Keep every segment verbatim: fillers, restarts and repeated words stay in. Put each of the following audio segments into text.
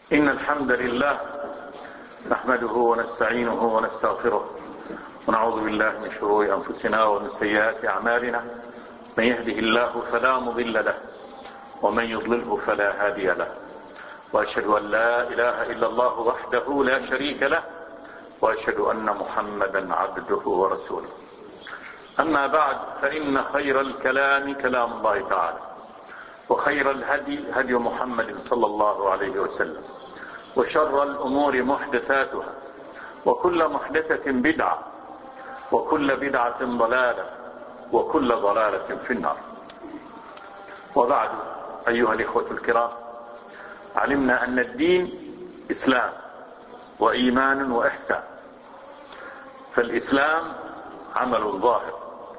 إن الحمد لله نحمده ونستعينه ونستغفره ونعوذ بالله من شرور أنفسنا ومن سيئات أعمالنا. من يهده الله فلا مضل له ومن يضلله فلا هادي له، وأشهد أن لا إله إلا الله وحده لا شريك له، وأشهد أن محمدا عبده ورسوله. أما بعد، فإن خير الكلام كلام الله تعالى، وخير الهدي هدي محمد صلى الله عليه وسلم، وشر الأمور محدثاتها، وكل محدثة بدعة، وكل بدعة ضلالة، وكل ضلالة في النار. وبعد، أيها الإخوة الكرام، علمنا أن الدين إسلام وإيمان وإحسان. فالإسلام عمل ظاهر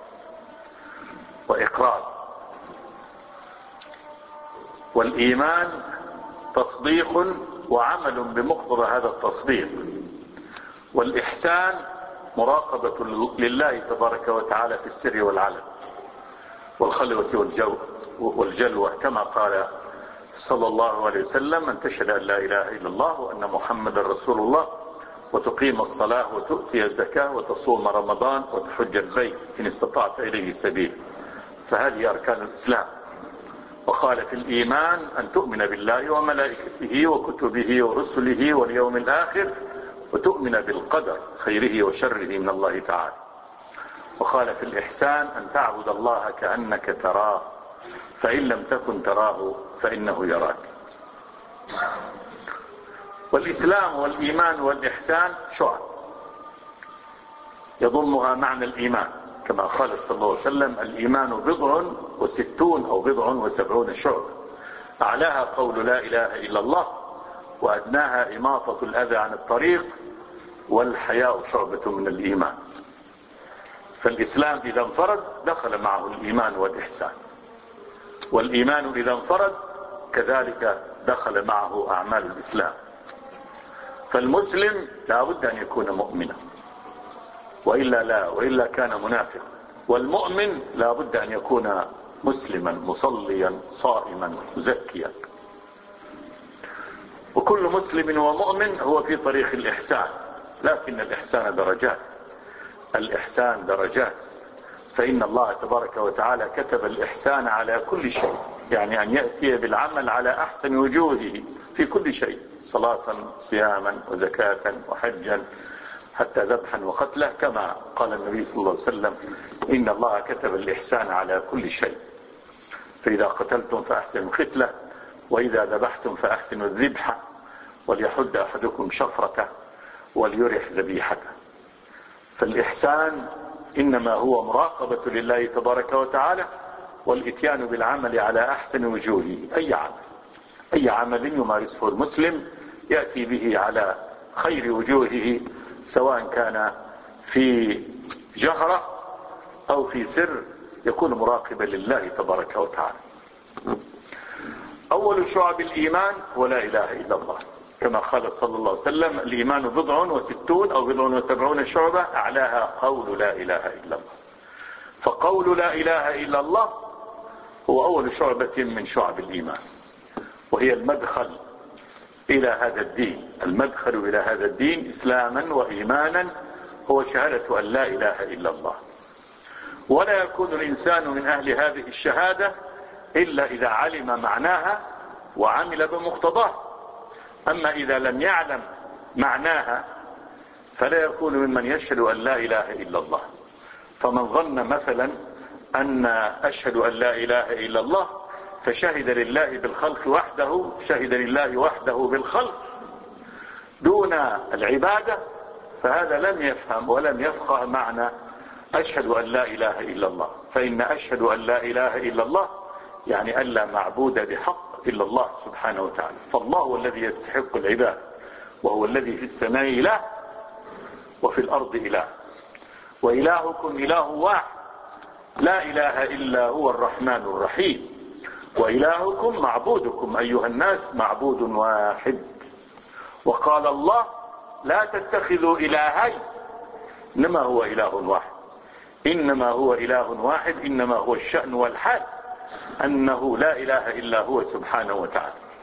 وإقرار، والإيمان تصديق وعمل بمقتضى هذا التصديق، والإحسان مراقبة لله تبارك وتعالى في السر والعلن والخلوة والجلوة، كما قال صلى الله عليه وسلم: من تشهد أن لا إله إلا الله وأن محمدا رسول الله وتقيم الصلاة وتؤتي الزكاة وتصوم رمضان وتحج البيت إن استطعت إليه سبيل، فهذه أركان الإسلام. وقال في الإيمان أن تؤمن بالله وملائكته وكتبه ورسله واليوم الآخر، وتؤمن بالقدر خيره وشره من الله تعالى. وقال في الإحسان أن تعبد الله كأنك تراه، فإن لم تكن تراه فإنه يراك. والإسلام والإيمان والإحسان شعب يضمها معنى الإيمان، كما قال صلى الله عليه وسلم: الإيمان بضع وستون أو بضع وسبعون شعب، أعلاها قول لا إله إلا الله، وأدناها إماطة الأذى عن الطريق، والحياء شعبة من الإيمان. فالإسلام إذا انفرد دخل معه الإيمان والإحسان، والإيمان إذا انفرد كذلك دخل معه أعمال الإسلام. فالمسلم لا بد أن يكون مؤمنا، وإلا لا وإلا كان منافق. والمؤمن لا بد أن يكون مسلما مصليا صائما مزكيا. وكل مسلم ومؤمن هو في طريق الإحسان، لكن الإحسان درجات. الإحسان درجات، فإن الله تبارك وتعالى كتب الإحسان على كل شيء، يعني أن يأتي بالعمل على أحسن وجوهه في كل شيء، صلاة صياما وزكاة وحجا حتى ذبحا وقتله، كما قال النبي صلى الله عليه وسلم: إن الله كتب الإحسان على كل شيء، فإذا قتلتم فأحسنوا القتلة، وإذا ذبحتم فأحسنوا الذبحة، وليحد أحدكم شفرته وليرح ذبيحته. فالإحسان إنما هو مراقبة لله تبارك وتعالى، والإتيان بالعمل على أحسن وجوهه. أي عمل أي عمل يمارسه المسلم يأتي به على خير وجوهه، سواء كان في جهرة أو في سر، يكون مراقبا لله تبارك وتعالى. أول شعب الإيمان هو لا إله إلا الله، كما قال صلى الله عليه وسلم: الإيمان بضع وستون أو بضع وسبعون شعبة، أعلاها قول لا إله إلا الله. فقول لا إله إلا الله هو أول شعبة من شعب الإيمان، وهي المدخل إلى هذا الدين. المدخل إلى هذا الدين إسلاما وإيمانا هو شهادة أن لا إله إلا الله. ولا يكون الإنسان من أهل هذه الشهادة إلا إذا علم معناها وعمل بمقتضاه. أما إذا لم يعلم معناها فلا يكون ممن يشهد أن لا إله إلا الله. فمن ظن مثلا أن أشهد أن لا إله إلا الله فشهد لله بالخلق وحده، شهد لله وحده بالخلق دون العبادة، فهذا لم يفهم ولم يفقه معنى أشهد أن لا إله إلا الله. فإن أشهد أن لا إله إلا الله يعني أن لا معبود بحق إلا الله سبحانه وتعالى. فالله هو الذي يستحق العباد، وهو الذي في السماء إله وفي الأرض إله، وإلهكم إله واحد لا إله إلا هو الرحمن الرحيم، وإلهكم معبودكم أيها الناس معبود واحد. وقال الله: لا تتخذوا إلهين، إنما هو إله واحد، إنما هو إله واحد، إنما هو الشأن والحال أنه لا إله إلا هو سبحانه وتعالى.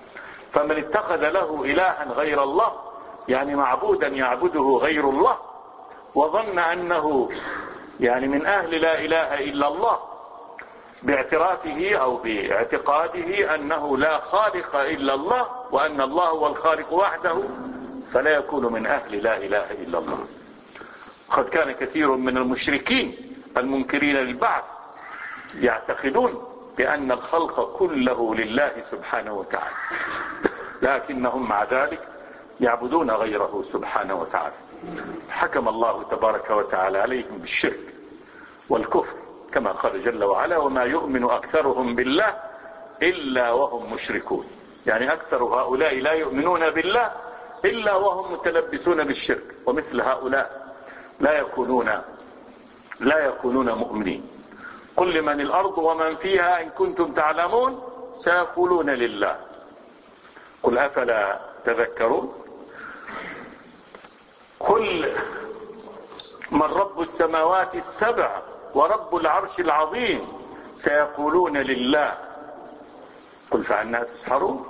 فمن اتخذ له إلها غير الله، يعني معبودا يعبده غير الله، وظن أنه يعني من أهل لا إله إلا الله باعترافه أو باعتقاده أنه لا خالق إلا الله وأن الله هو الخالق وحده، فلا يكون من أهل لا إله إلا الله. قد كان كثير من المشركين المنكرين للبعث يعتقدون بأن الخلق كله لله سبحانه وتعالى، لكنهم مع ذلك يعبدون غيره سبحانه وتعالى. حكم الله تبارك وتعالى عليهم بالشرك والكفر كما قال جل وعلا: وما يؤمن أكثرهم بالله إلا وهم مشركون. يعني أكثر هؤلاء لا يؤمنون بالله إلا وهم متلبسون بالشرك، ومثل هؤلاء لا يكونون لا يكونون مؤمنين. قل لمن الأرض ومن فيها إن كنتم تعلمون سيقولون لله قل أفلا تذكرون. قل من رب السماوات السبع ورب العرش العظيم سيقولون لله قل فأنى تسحرون.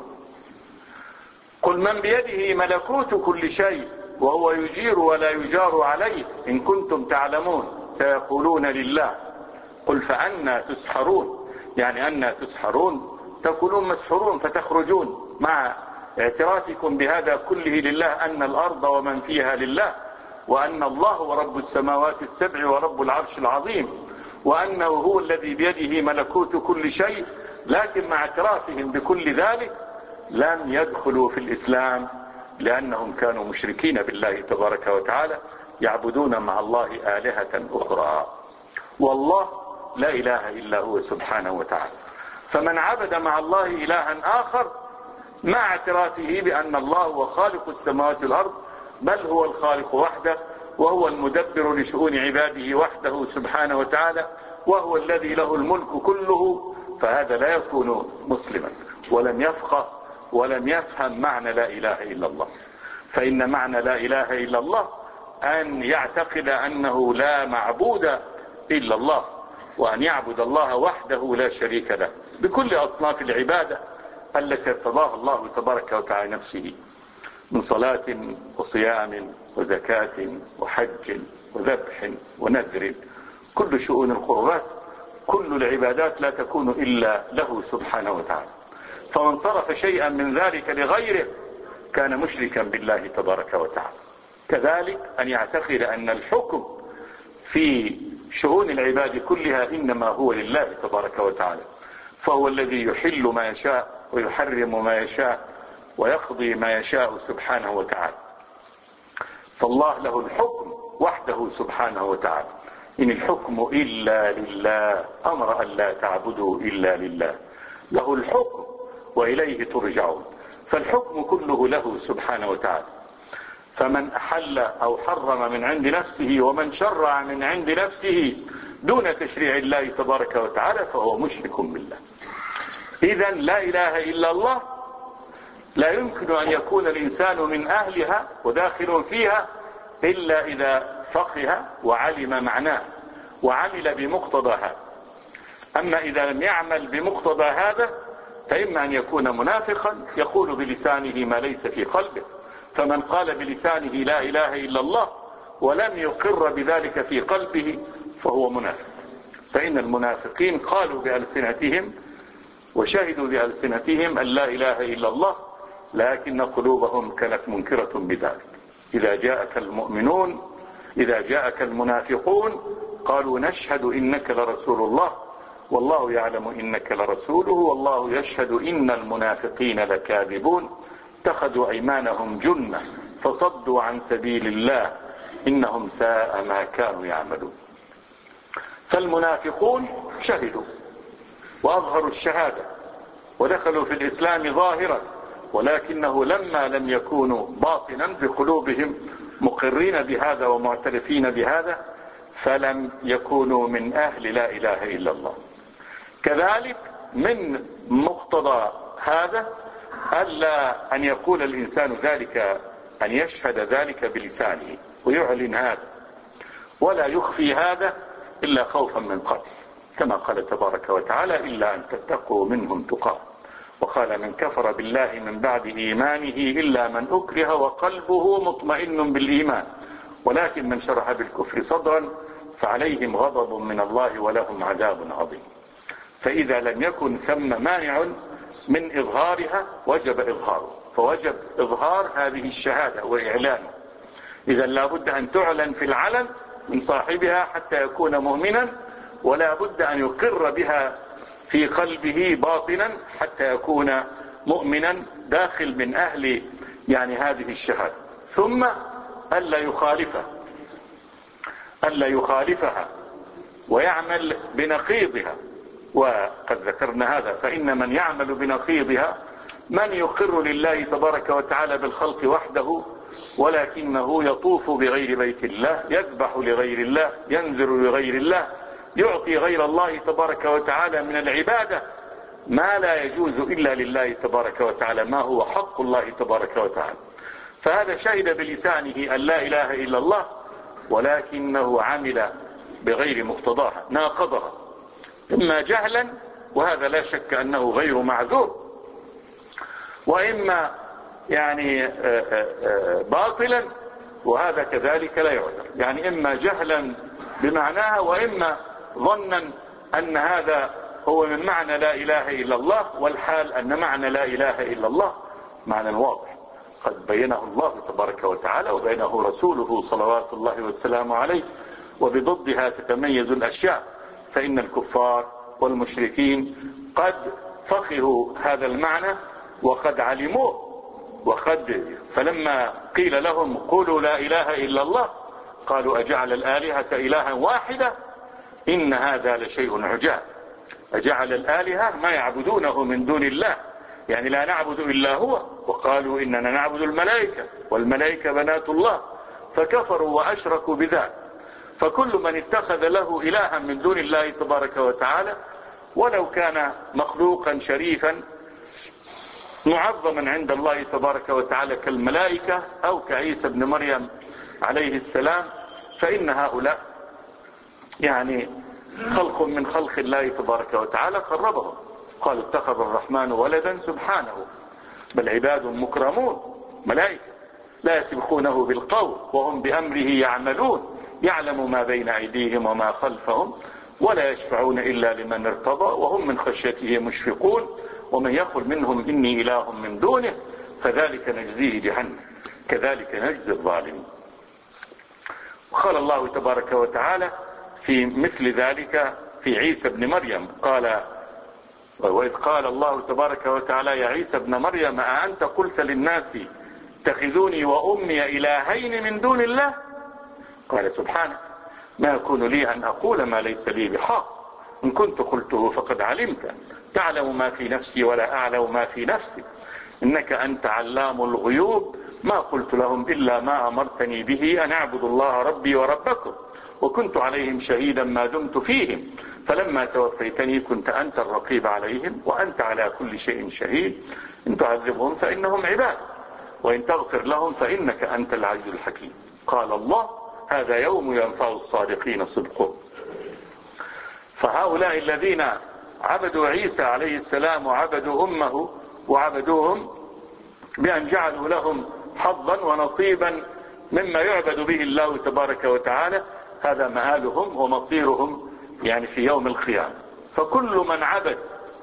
قل من بيده ملكوت كل شيء وهو يجير ولا يجار عليه إن كنتم تعلمون سيقولون لله قل فأنى تسحرون. يعني أنى تسحرون؟ تكونون مسحورون فتخرجون مع اعترافكم بهذا كله لله، أن الأرض ومن فيها لله، وأن الله هو رب السماوات السبع ورب العرش العظيم، وأنه هو الذي بيده ملكوت كل شيء، لكن مع اعترافهم بكل ذلك لم يدخلوا في الإسلام لأنهم كانوا مشركين بالله تبارك وتعالى يعبدون مع الله آلهة أخرى، والله لا إله إلا هو سبحانه وتعالى. فمن عبد مع الله إلها آخر مع اعترافه بأن الله هو خالق السماوات والأرض، بل هو الخالق وحده، وهو المدبر لشؤون عباده وحده سبحانه وتعالى، وهو الذي له الملك كله، فهذا لا يكون مسلما ولم يفقه ولم يفهم معنى لا إله إلا الله. فإن معنى لا إله إلا الله أن يعتقد أنه لا معبود إلا الله، وأن يعبد الله وحده لا شريك له بكل أصناف العبادة التي ارتضاها الله تبارك وتعالى نفسه من صلاة وصيام وزكاة وحج وذبح ونذر، كل شؤون القربات، كل العبادات لا تكون إلا له سبحانه وتعالى. فمن صرف شيئا من ذلك لغيره كان مشركا بالله تبارك وتعالى. كذلك أن يعتقد أن الحكم في شؤون العباد كلها إنما هو لله تبارك وتعالى، فهو الذي يحل ما يشاء ويحرم ما يشاء ويقضي ما يشاء سبحانه وتعالى. فالله له الحكم وحده سبحانه وتعالى. إن الحكم إلا لله، أمر أن لا تعبدوا إلا لله، له الحكم وإليه ترجعون، فالحكم كله له سبحانه وتعالى. فمن أحل أو حرم من عند نفسه ومن شرع من عند نفسه دون تشريع الله تبارك وتعالى فهو مشرك بالله. إذن لا إله إلا الله لا يمكن أن يكون الإنسان من أهلها وداخل فيها إلا إذا فقه وعلم معناه وعمل بمقتضاها. أما إذا لم يعمل بمقتضى هذا فإما أن يكون منافقا يقول بلسانه ما ليس في قلبه. فمن قال بلسانه لا إله إلا الله ولم يقر بذلك في قلبه فهو منافق. فإن المنافقين قالوا بألسنتهم وشهدوا بألسنتهم أن لا إله إلا الله، لكن قلوبهم كانت منكرة بذلك. إذا جاءك المؤمنون إذا جاءك المنافقون قالوا نشهد إنك لرسول الله والله يعلم إنك لرسوله والله يشهد إن المنافقين لكاذبون اتخذوا أيمانهم جنة فصدوا عن سبيل الله إنهم ساء ما كانوا يعملون. فالمنافقون شهدوا وأظهروا الشهادة ودخلوا في الإسلام ظاهرا، ولكنه لما لم يكونوا باطنا بقلوبهم مقرين بهذا ومعترفين بهذا فلم يكونوا من أهل لا إله إلا الله. كذلك من مقتضى هذا ألا أن يقول الإنسان ذلك، أن يشهد ذلك بلسانه ويعلن هذا ولا يخفي هذا إلا خوفا من قتل، كما قال تبارك وتعالى إلا أن تتقوا منهم تقاه وقال من كفر بالله من بعد إيمانه إلا من أكره وقلبه مطمئن بالإيمان ولكن من شرح بالكفر صدرا فعليهم غضب من الله ولهم عذاب عظيم. فإذا لم يكن ثم مانع من إظهارها وجب إظهاره، فوجب إظهار هذه الشهادة وإعلانه. إذا لا بد أن تعلن في العلن من صاحبها حتى يكون مؤمنا، ولا بد أن يقر بها في قلبه باطنا حتى يكون مؤمنا داخل من أهل يعني هذه الشهادة. ثم ألا يخالفها ألا يخالفها ويعمل بنقيضها، وقد ذكرنا هذا. فإن من يعمل بنقيضها من يقر لله تبارك وتعالى بالخلق وحده ولكنه يطوف بغير بيت الله، يذبح لغير الله، ينذر لغير الله، يعطي غير الله تبارك وتعالى من العبادة ما لا يجوز إلا لله تبارك وتعالى، ما هو حق الله تبارك وتعالى. فهذا شهد بلسانه أن لا إله إلا الله ولكنه عمل بغير مقتضاها، ناقضها، إما جهلا وهذا لا شك أنه غير معذور، وإما يعني باطلا وهذا كذلك لا يعذر. يعني إما جهلا بمعناها وإما ظنا أن هذا هو من معنى لا إله إلا الله، والحال أن معنى لا إله إلا الله معنى واضح قد بينه الله تبارك وتعالى وبينه رسوله صلوات الله والسلام عليه، وبضدها تتميز الأشياء. فإن الكفار والمشركين قد فقهوا هذا المعنى وقد علموه، وقد فلما قيل لهم قولوا لا إله إلا الله قالوا أجعل الآلهة إلها واحدة إن هذا لشيء عجاب. أجعل الآلهة ما يعبدونه من دون الله، يعني لا نعبد إلا هو، وقالوا إننا نعبد الملائكة والملائكة بنات الله، فكفروا وأشركوا بذلك. فكل من اتخذ له إلها من دون الله تبارك وتعالى ولو كان مخلوقا شريفا معظما عند الله تبارك وتعالى كالملائكة أو كعيسى بن مريم عليه السلام، فإن هؤلاء يعني خلق من خلق الله تبارك وتعالى قربهم. قالوا اتخذ الرحمن ولدا سبحانه بل عباد مكرمون ملائكة لا يسبقونه بالقول وهم بأمره يعملون يعلم ما بين أيديهم وما خلفهم ولا يشفعون إلا لمن ارتضى وهم من خشيته مشفقون ومن يقل منهم إني إله من دونه فذلك نجزيه جهنم كذلك نجزي الظالمين. وقال الله تبارك وتعالى في مثل ذلك في عيسى بن مريم قال وإذ قال الله تبارك وتعالى يا عيسى بن مريم أأنت قلت للناس اتخذوني وأمي إلهين من دون الله قال سبحانه ما يكون لي أن أقول ما ليس لي بحق إن كنت قلته فقد علمت تعلم ما في نفسي ولا أعلم ما في نفسي إنك أنت علام الغيوب ما قلت لهم إلا ما أمرتني به أن أعبدوا الله ربي وربكم وكنت عليهم شهيدا ما دمت فيهم فلما توفيتني كنت أنت الرقيب عليهم وأنت على كل شيء شهيد إن تعذبهم فإنهم عباد وإن تغفر لهم فإنك أنت العزيز الحكيم. قال الله هذا يوم ينفع الصادقين صدقهم. فهؤلاء الذين عبدوا عيسى عليه السلام وعبدوا أمه وعبدوهم بأن جعلوا لهم حظا ونصيبا مما يعبد به الله تبارك وتعالى هذا مآلهم ومصيرهم يعني في يوم القيامة. فكل من عبد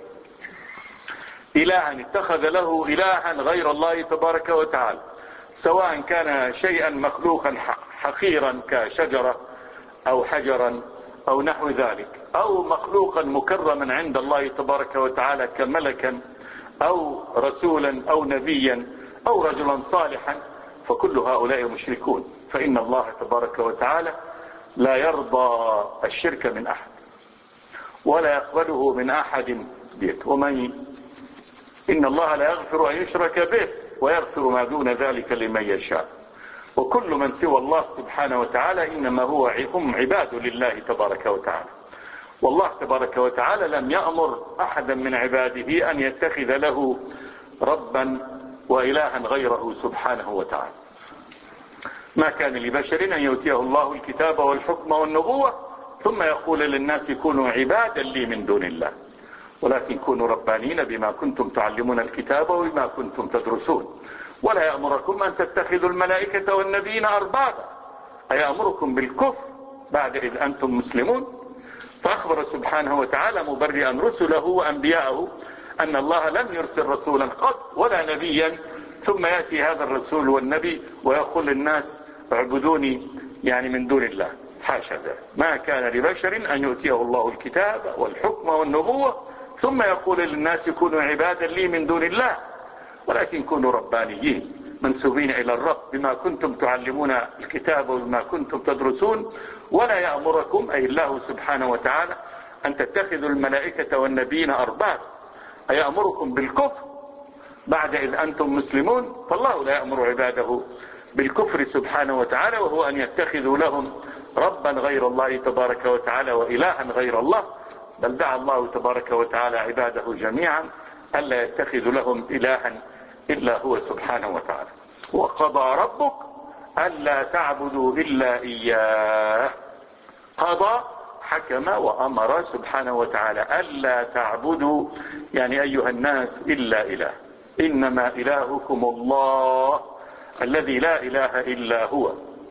إلها اتخذ له إلها غير الله تبارك وتعالى سواء كان شيئا مخلوقا حقيرا كشجرة أو حجرا أو نحو ذلك أو مخلوقا مكرما عند الله تبارك وتعالى كملكا أو رسولا أو نبيا أو رجلا صالحا فكل هؤلاء مشركون. فإن الله تبارك وتعالى لا يرضى الشرك من أحد ولا يقبله من أحد بيت ومن إن الله لا يغفر أن يشرك به ويغفر ما دون ذلك لمن يشاء وكل من سوى الله سبحانه وتعالى إنما هو هم عباد لله تبارك وتعالى. والله تبارك وتعالى لم يأمر أحدا من عباده أن يتخذ له ربا وإلها غيره سبحانه وتعالى. ما كان لبشر أن يؤتيه الله الكتاب والحكم والنبوة ثم يقول للناس كونوا عبادا لي من دون الله ولكن كونوا ربانين بما كنتم تعلمون الكتاب وبما كنتم تدرسون. ولا يأمركم أن تتخذوا الملائكة والنبيين أربابا، أيأمركم بالكفر بعد إذ أنتم مسلمون. فأخبر سبحانه وتعالى مبرئا رسله وأنبياءه أن الله لم يرسل رسولا قط ولا نبيا ثم يأتي هذا الرسول والنبي ويقول للناس اعبدوني يعني من دون الله، حاشا ذلك. ما كان لبشر أن يؤتيه الله الكتاب والحكم والنبوة ثم يقول للناس كونوا عبادا لي من دون الله، ولكن كونوا ربانيين منسوبين إلى الرب بما كنتم تعلمون الكتاب وبما كنتم تدرسون. ولا يأمركم أي الله سبحانه وتعالى أن تتخذوا الملائكة والنبيين أرباب، أيأمركم بالكفر بعد إذ أنتم مسلمون. فالله لا يأمر عباده بالكفر سبحانه وتعالى، وهو أن يتخذوا لهم ربا غير الله تبارك وتعالى وإلها غير الله، بل دعا الله تبارك وتعالى عباده جميعا ألا يتخذوا لهم إلها إلا هو سبحانه وتعالى. وقضى ربك ألا تعبدوا إلا إياه. قضى حكم وأمر سبحانه وتعالى ألا تعبدوا يعني أيها الناس إلا إله، إنما إلهكم الله الذي لا إله إلا هو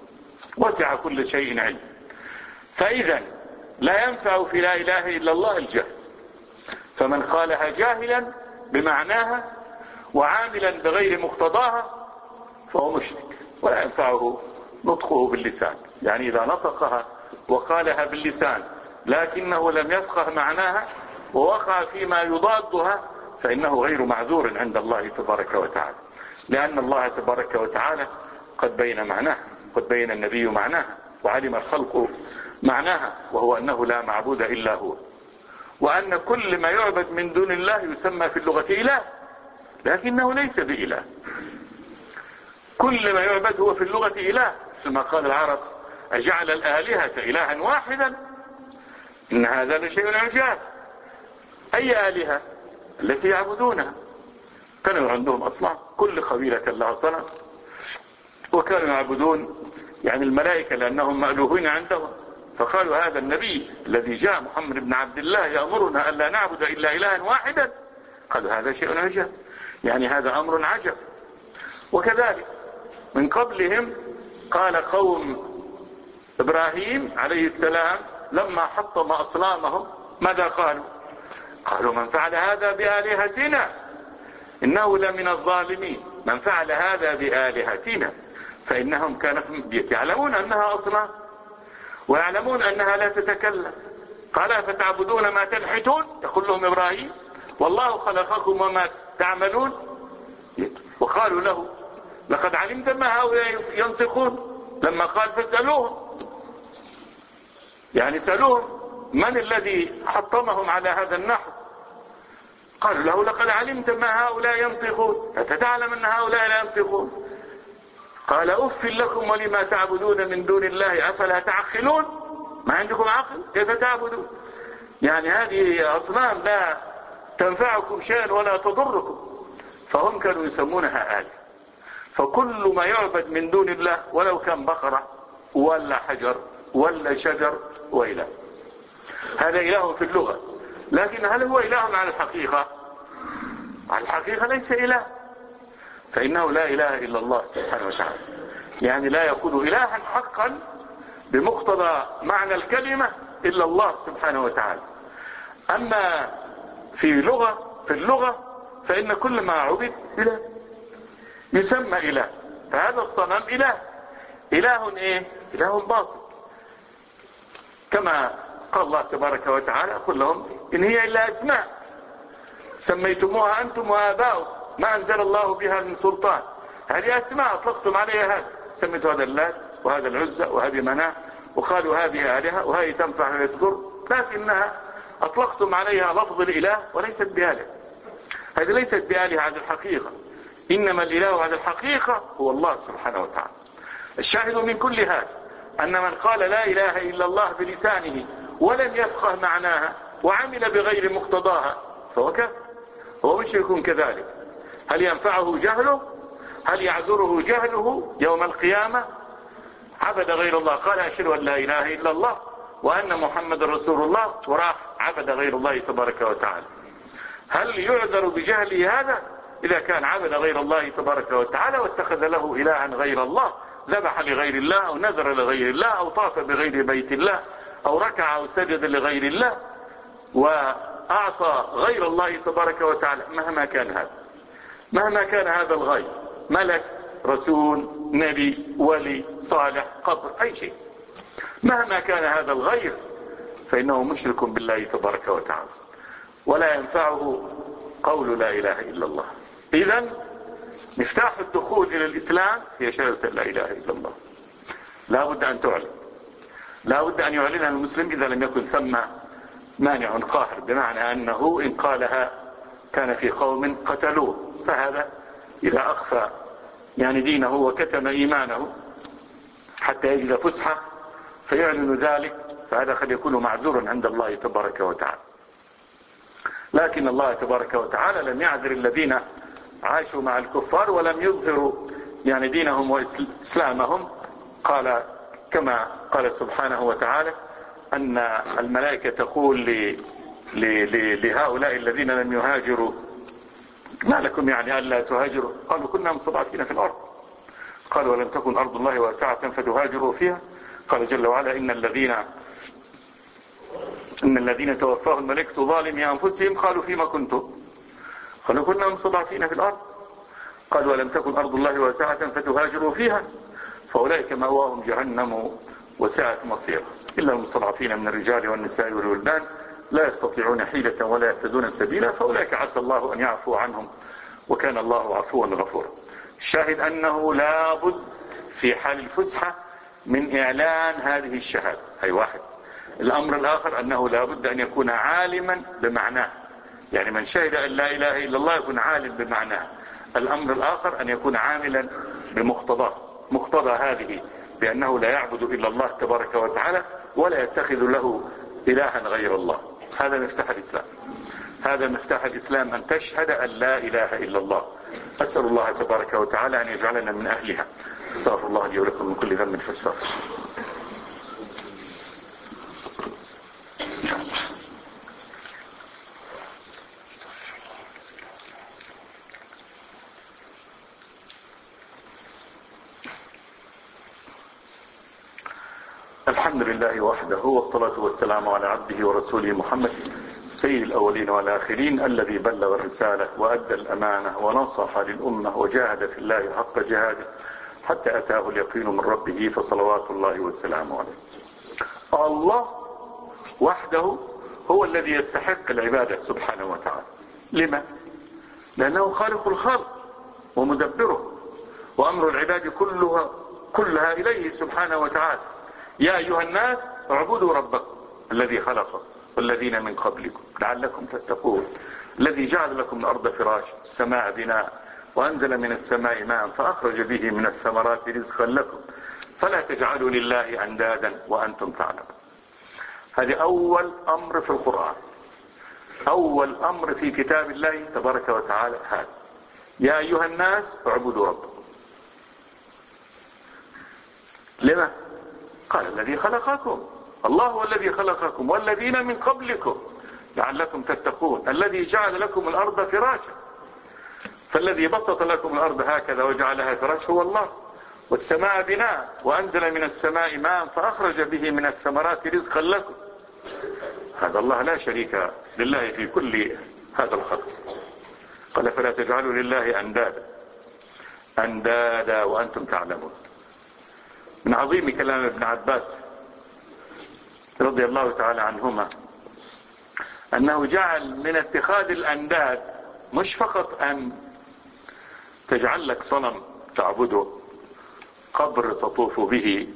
وسع كل شيء علم. فإذا لا ينفع في لا إله إلا الله الجهل، فمن قالها جاهلا بمعناها وعاملا بغير مقتضاها فهو مشرك ولا ينفعه نطقه باللسان. يعني إذا نطقها وقالها باللسان لكنه لم يفقه معناها ووقع فيما يضادها فإنه غير معذور عند الله تبارك وتعالى، لأن الله تبارك وتعالى قد بين معناها، قد بين النبي معناها، وعلم الخلق معناها، وهو أنه لا معبود إلا هو، وأن كل ما يعبد من دون الله يسمى في اللغة إله لكنه ليس بإله. كل ما يعبد هو في اللغة إله، كما قال العرب أجعل الآلهة إلها واحدا إن هذا لشيء عجاب. أي آلهة؟ التي يعبدونها. كانوا عندهم أصنام، كل قبيلة لها صنم، وكانوا يعبدون يعني الملائكة لأنهم مألوهين عندهم. فقالوا هذا النبي الذي جاء محمد بن عبد الله يأمرنا ألا نعبد إلا إلها واحدا، قالوا هذا شيء عجب، يعني هذا أمر عجب. وكذلك من قبلهم قال قوم إبراهيم عليه السلام لما حطم أصنامهم ماذا قالوا؟ قالوا من فعل هذا بآلهتنا إنه لمن الظالمين. من فعل هذا بآلهتنا، فإنهم كانوا يعلمون أنها أصنام ويعلمون أنها لا تتكلم. قال فتعبدون ما تنحتون، يقول لهم إبراهيم والله خلقكم وما تعملون. وقالوا له لقد علمت ما هؤلاء ينطقون، لما قال فاسألوهم، يعني سألوهم من الذي حطمهم على هذا النحو. قالوا له لقد علمت ما هؤلاء ينطقون، فتعلم أن هؤلاء لا ينطقون. قال أف لكم ولما تعبدون من دون الله أفلا تعقلون، ما عندكم عقل كيف تعبدون؟ يعني هذه أصنام لا تنفعكم شيئا ولا تضركم. فهم كانوا يسمونها آلهة. فكل ما يعبد من دون الله ولو كان بقرة ولا حجر ولا شجر وإله، هذا إله في اللغة. لكن هل هو إله على الحقيقة؟ على الحقيقة ليس إله، فإنه لا إله إلا الله سبحانه وتعالى، يعني لا يكون إلها حقا بمقتضى معنى الكلمة إلا الله سبحانه وتعالى. أما في لغة في اللغة فإن كل ما عبد إله يسمى إله. فهذا الصنم إله. إله إيه؟ إله باطل، كما قال الله تبارك وتعالى قل لهم إن هي إلا أسماء سميتموها أنتم وآباؤكم ما أنزل الله بها من سلطان. هذه أسماء أطلقتم عليها، هذا سميتوا هذا اللات وهذا العزة وهذه مناة، وقالوا هذه آلهة وهذه تنفع وتضر، لكنها أطلقتم عليها لفظ الإله وليست بآلهة. هذه ليست بآلهة على الحقيقة، إنما الإله على الحقيقة هو الله سبحانه وتعالى. الشاهد من كل هذا أن من قال لا إله إلا الله بلسانه ولم يفقه معناها وعمل بغير مقتضاها فهو كافر، هو مشرك كذلك. هل ينفعه جهله؟ هل يعذره جهله يوم القيامة؟ عبد غير الله، قال أشهد أن لا إله إلا الله وأن محمد رسول الله، وراح عبد غير الله تبارك وتعالى. هل يعذر بجهله هذا؟ إذا كان عبد غير الله تبارك وتعالى واتخذ له إلها غير الله، ذبح لغير الله أو نذر لغير الله أو طاف بغير بيت الله أو ركع أو سجد لغير الله وأعطى غير الله تبارك وتعالى، مهما كان هذا، مهما كان هذا الغير، ملك، رسول، نبي، ولي، صالح، قبر، أي شيء، مهما كان هذا الغير فإنه مشرك بالله تبارك وتعالى ولا ينفعه قول لا إله إلا الله. إذن مفتاح الدخول إلى الإسلام هي شهادة لا إله إلا الله، لا بد أن تعلن، لا بد أن يعلنها المسلم إذا لم يكن ثم مانع قاهر، بمعنى أنه إن قالها كان في قوم قتلوه، فهذا إذا أخفى يعني دينه وكتم إيمانه حتى يجد فسحة فيعلن ذلك، فهذا قد يكون معذورا عند الله تبارك وتعالى. لكن الله تبارك وتعالى لم يعذر الذين عاشوا مع الكفار ولم يظهروا يعني دينهم وإسلامهم. قال كما قال سبحانه وتعالى أن الملائكة تقول ل... ل... لهؤلاء الذين لم يهاجروا ما لكم يعني ألا تهاجروا؟ قالوا كنا مستضعفين في الأرض، قال ولم تكن أرض الله واسعة فتهاجروا فيها. قال جل وعلا إن الذين إن الذين توفاهم الملائكة ظالمي أنفسهم قالوا فيما كنتم؟ قالوا كنا مستضعفين في الأرض. قال ولم تكن أرض الله واسعة فتهاجروا فيها فأولئك مأواهم جهنم وساءت مصيرا إلا المستضعفين من الرجال والنساء والولدان لا يستطيعون حيلة ولا يهتدون سبيلا فأولئك عسى الله أن يعفو عنهم وكان الله عفوا غفورا. الشاهد أنه لا بد في حال الفسحة من إعلان هذه الشهادة، هي واحد. الأمر الآخر أنه لا بد أن يكون عالما بمعناه، يعني من شهد أن لا إله إلا الله يكون عالم بمعناه. الأمر الآخر أن يكون عاملا بمقتضاه، مقتضى هذه بأنه لا يعبد إلا الله تبارك وتعالى ولا يتخذ له إلها غير الله. هذا مفتاح الإسلام، هذا مفتاح الإسلام أن تشهد أن لا إله إلا الله. أسأل الله تبارك وتعالى أن يجعلنا من أهلها. استغفر الله لي ولكم من كل ذنب فاستغفر. الحمد لله وحده والصلاة والسلام على عبده ورسوله محمد سيد الأولين والآخرين الذي بلغ الرسالة وأدى الأمانة ونصح للأمة وجاهد في الله حق جهاده حتى أتاه اليقين من ربه فصلوات الله والسلام عليه. الله وحده هو الذي يستحق العبادة سبحانه وتعالى. لما؟ لأنه خالق الخلق ومدبره وأمر العباد كلها, كلها إليه سبحانه وتعالى. يا أيها الناس اعبدوا ربكم الذي خلقكم والذين من قبلكم لعلكم تتقون الذي جعل لكم الأرض فراشا السماء بناء وأنزل من السماء ماء فأخرج به من الثمرات رزقا لكم فلا تجعلوا لله أندادا وأنتم تعلمون. هذا أول أمر في القرآن، أول أمر في كتاب الله تبارك وتعالى. هذا يا أيها الناس اعبدوا ربكم. لما؟ قال الذي خلقكم، الله هو الذي خلقكم والذين من قبلكم لعلكم تتقون الذي جعل لكم الأرض فراشا. فالذي بسط لكم الأرض هكذا وجعلها فراش هو الله، والسماء بناء وأنزل من السماء ماء فأخرج به من الثمرات رزقا لكم. هذا الله لا شريك لله في كل هذا الخلق. قال فلا تجعلوا لله أندادا أندادا وأنتم تعلمون. من عظيم كلام ابن عباس رضي الله تعالى عنهما أنه جعل من اتخاذ الأنداد مش فقط أن تجعل لك صنم تعبده، قبر تطوف به،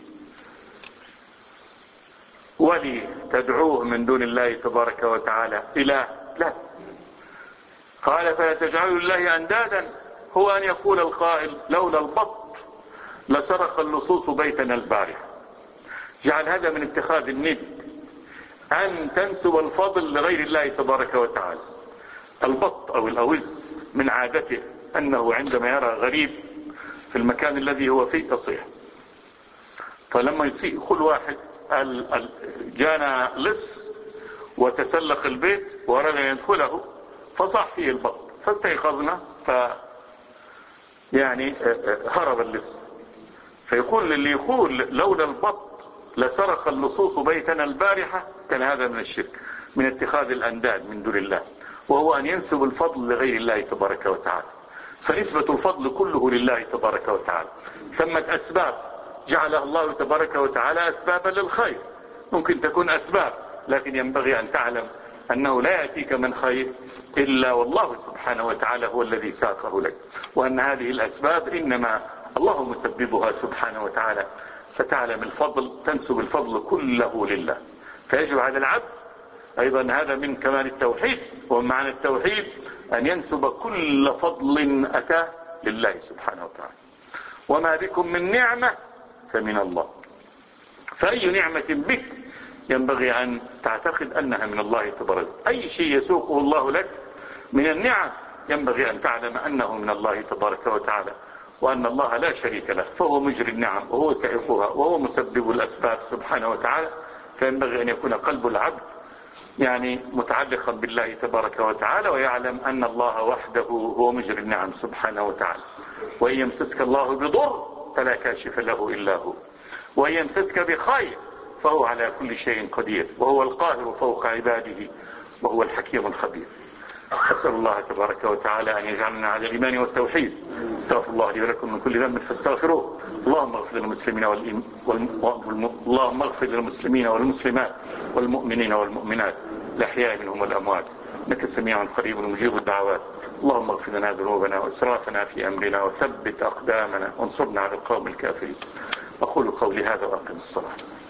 ولي تدعوه من دون الله تبارك وتعالى إله، لا. قال فلا تجعلوا لله أندادا هو أن يقول القائل لولا البط لسرق اللصوص بيتنا البارحة. جعل هذا من اتخاذ الند، أن تنسب الفضل لغير الله تبارك وتعالى. البط أو الأوز من عادته أنه عندما يرى غريب في المكان الذي هو فيه يصيح، فلما يصيح كل واحد جانا لص وتسلق البيت وأراد أن يدخله فصح فيه البط، فاستيقظنا ف يعني هرب اللص. فيقول للي يقول لولا البط لسرق اللصوص بيتنا البارحة، كان هذا من الشرك، من اتخاذ الأنداد من دون الله، وهو أن ينسب الفضل لغير الله تبارك وتعالى. فنسبة الفضل كله لله تبارك وتعالى. ثمة أسباب جعلها الله تبارك وتعالى أسبابا للخير، ممكن تكون أسباب، لكن ينبغي أن تعلم أنه لا يأتيك من خير إلا والله سبحانه وتعالى هو الذي ساقه لك، وأن هذه الأسباب إنما الله مسببها سبحانه وتعالى. فتعلم الفضل، تنسب الفضل كله لله. فيجب على العبد أيضا، هذا من كمال التوحيد ومعنى التوحيد، أن ينسب كل فضل أتاه لله سبحانه وتعالى. وما بكم من نعمة فمن الله. فأي نعمة بك ينبغي أن تعتقد أنها من الله تبارك. أي شيء يسوقه الله لك من النعم ينبغي أن تعلم أنه من الله تبارك وتعالى، وأن الله لا شريك له، فهو مجري النعم وهو سائقها وهو مسبب الأسباب سبحانه وتعالى. فينبغي أن يكون قلب العبد يعني متعلقا بالله تبارك وتعالى، ويعلم أن الله وحده هو مجري النعم سبحانه وتعالى. وإن يمسسك الله بضر فلا كاشف له إلا هو، وإن يمسسك بخير فهو على كل شيء قدير، وهو القاهر فوق عباده، وهو الحكيم الخبير. أسأل الله تبارك وتعالى أن يجعلنا على الإيمان والتوحيد. استغفر الله لي ولكم من كل ذنب فاستغفروه. اللهم اغفر للمسلمين والإم... والم... اللهم اغفر للمسلمين والمسلمات والمؤمنين والمؤمنات الأحياء منهم والأموات، إنك سميع قريب مجيب الدعوات. اللهم اغفر لنا ذنوبنا وإسرافنا في أمرنا وثبت أقدامنا وانصرنا على القوم الكافرين. أقول قولي هذا وأقم الصلاة.